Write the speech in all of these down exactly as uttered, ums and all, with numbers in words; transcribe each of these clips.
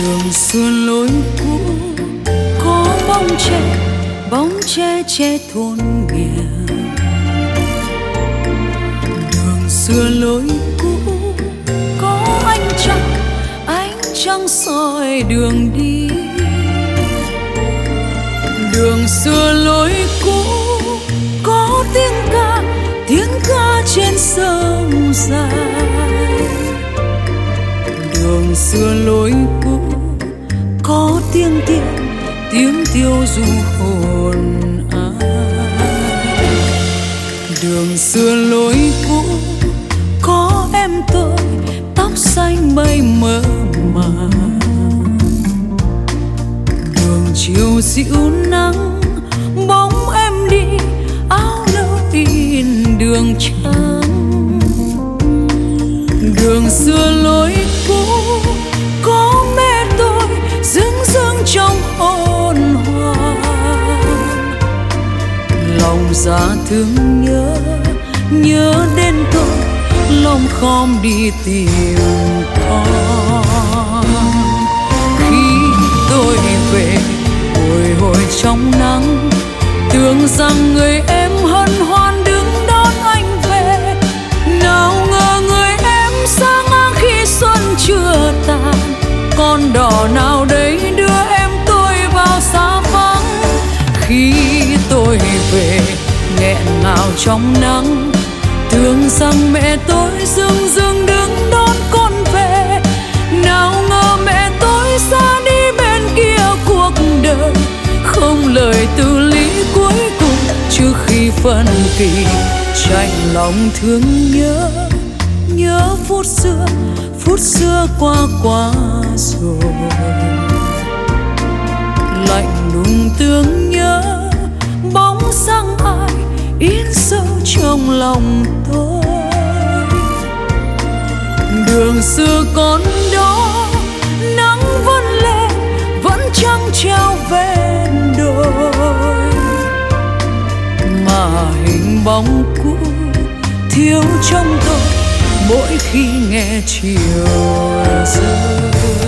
Đường xưa lối cũ có bóng tre, bóng tre che thôn nghèo. Đường xưa lối cũ có ánh trăng, ánh trăng soi đường đi. Đường xưa lối cũ có tiếng ca, tiếng ca trên sông dài. Đường xưa lối cũ có tiếng tiêu, tiếng tiêu du hồn ai. Đường xưa lối cũ có em tôi, tóc xanh mây mơ màng. Đường chiều dịu nắng, bóng em đi, áo nâu in đường trắng. Đường xưa lối cũ có mẹ tôi dưng dưng trong hồn hoàng. Lòng dạ thương nhớ, nhớ đến tôi, lòng khom đi tìm con. Khi tôi về bồi hồi trong nắng, tưởng rằng người em hân hoan đứng đón anh về. Nào ngờ người em xa ngang khi xuân chưa tàn, con đò nào đấy đưa em tôi vào xa vắng. Khi tôi về nghẹn ngào trong nắng, tưởng rằng mẹ tôi dưng dưng đứng đón con về. Nào ngờ mẹ tôi xa đi bên kia cuộc đời, không lời từ lý cuối cùng trước khi phân kỳ. Chạnh lòng thương nhớ, nhớ phút xưa, phút xưa qua qua rồi. Lạnh lùng tương nhớ, bóng dáng ai in sâu trong lòng tôi. Đường xưa còn đó, nắng vẫn lên, vẫn trăng treo ven đồi. Mà hình bóng cũ thiếu trong tôi mỗi khi nghe chiều rơi.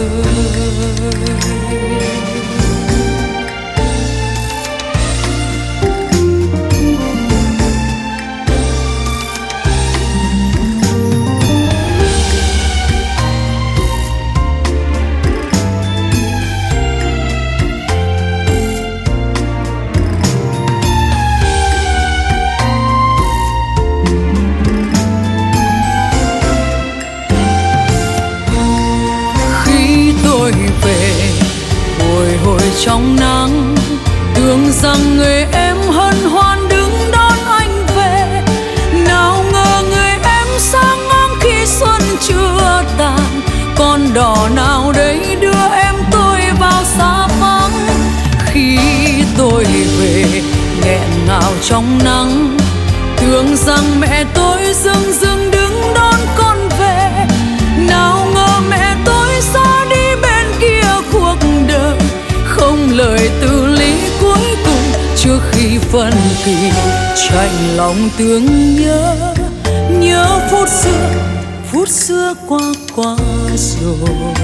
Trong nắng, tưởng rằng người em hân hoan đứng đón anh về. Nào ngờ người em xa ngang khi xuân chưa tàn, con đò nào đấy đưa em tôi vào xa vắng. Khi tôi về nghẹn ngào trong nắng, tưởng rằng mẹ tôi dưng dưng đứng đón con về. Nào ngờ mẹ tôi xa đi bên kia cuộc đời, không lời từ lý cuối cùng trước khi phân kỳ. Chạnh lòng tương nhớ, nhớ phút xưa, phút xưa qua qua rồi.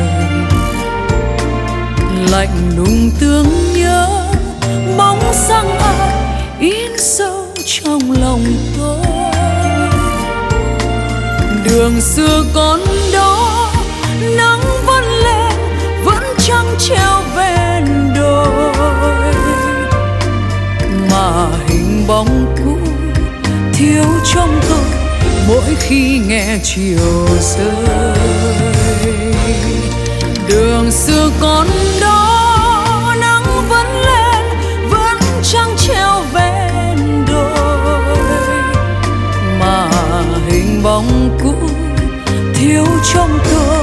Lạnh lùng tương nhớ, bóng dáng ai in sâu trong lòng tôi. Đường xưa còn đó, nắng vẫn lên, vẫn trăng treo ven đồi. Mà hình bóng cũ thiếu trong tôi mỗi khi nghe chiều rơi. Đường xưa còn đó, nắng vẫn lên, vẫn trăng treo ven đồi. Mà hình bóng cũ thiếu trong tôi